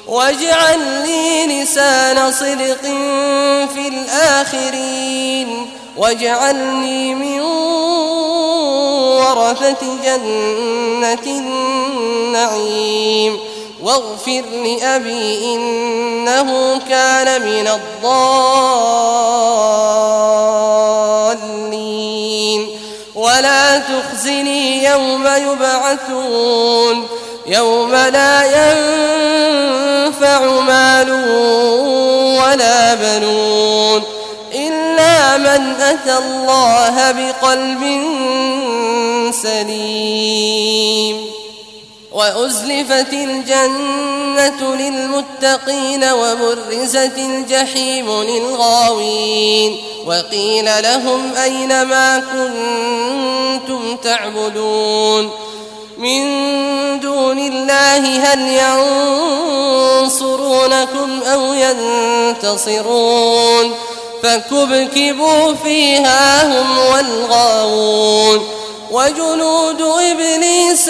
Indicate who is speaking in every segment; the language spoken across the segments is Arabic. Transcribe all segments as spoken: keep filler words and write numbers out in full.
Speaker 1: واجعل لي لسان صدق في الآخرين واجعلني من ورثة جنة النعيم واغفر لأبي إنه كان من الضالين ولا تخزني يوم يبعثون يوم لا ينفع مال ولا بنون إلا من أتى الله بقلب سليم وأزلفت الجنة للمتقين وبرزت الجحيم للغاوين وقيل لهم أين ما كنتم تعبدون من دون الله هل ينصرونكم أو ينتصرون فكبكبوا فيها هم والغاوون وجنود إبليس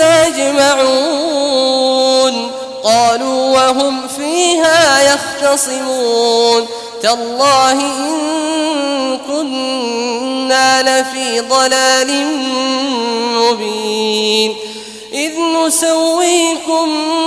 Speaker 1: أجمعون قالوا وهم فيها يختصمون تالله إن كنا لفي ضلال مبين إذ نسويكم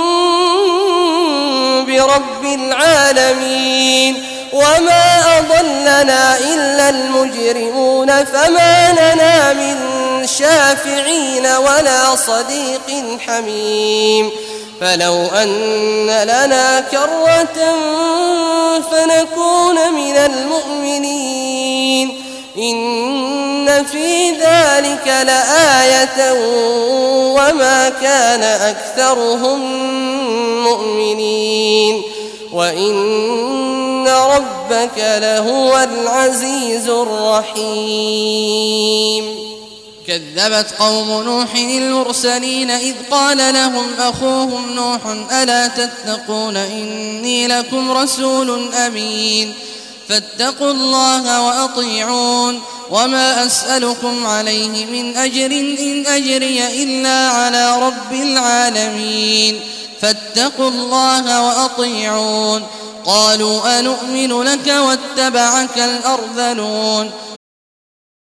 Speaker 1: برب العالمين وما أضلنا إلا المجرمون فما لنا من شافعين ولا صديق حميم فلو أن لنا كرة فنكون من المؤمنين إن في ذلك لآية وما كان أكثرهم مؤمنين وإن ربك لهو العزيز الرحيم
Speaker 2: كذبت قوم نوح المرسلين إذ قال لهم أخوهم نوح ألا تتقون إني لكم رسول أمين فاتقوا الله وأطيعون وما أسألكم عليه من أجر إن أجري إلا على رب العالمين فاتقوا الله وأطيعون قالوا أنؤمن لك واتبعك الأرذلون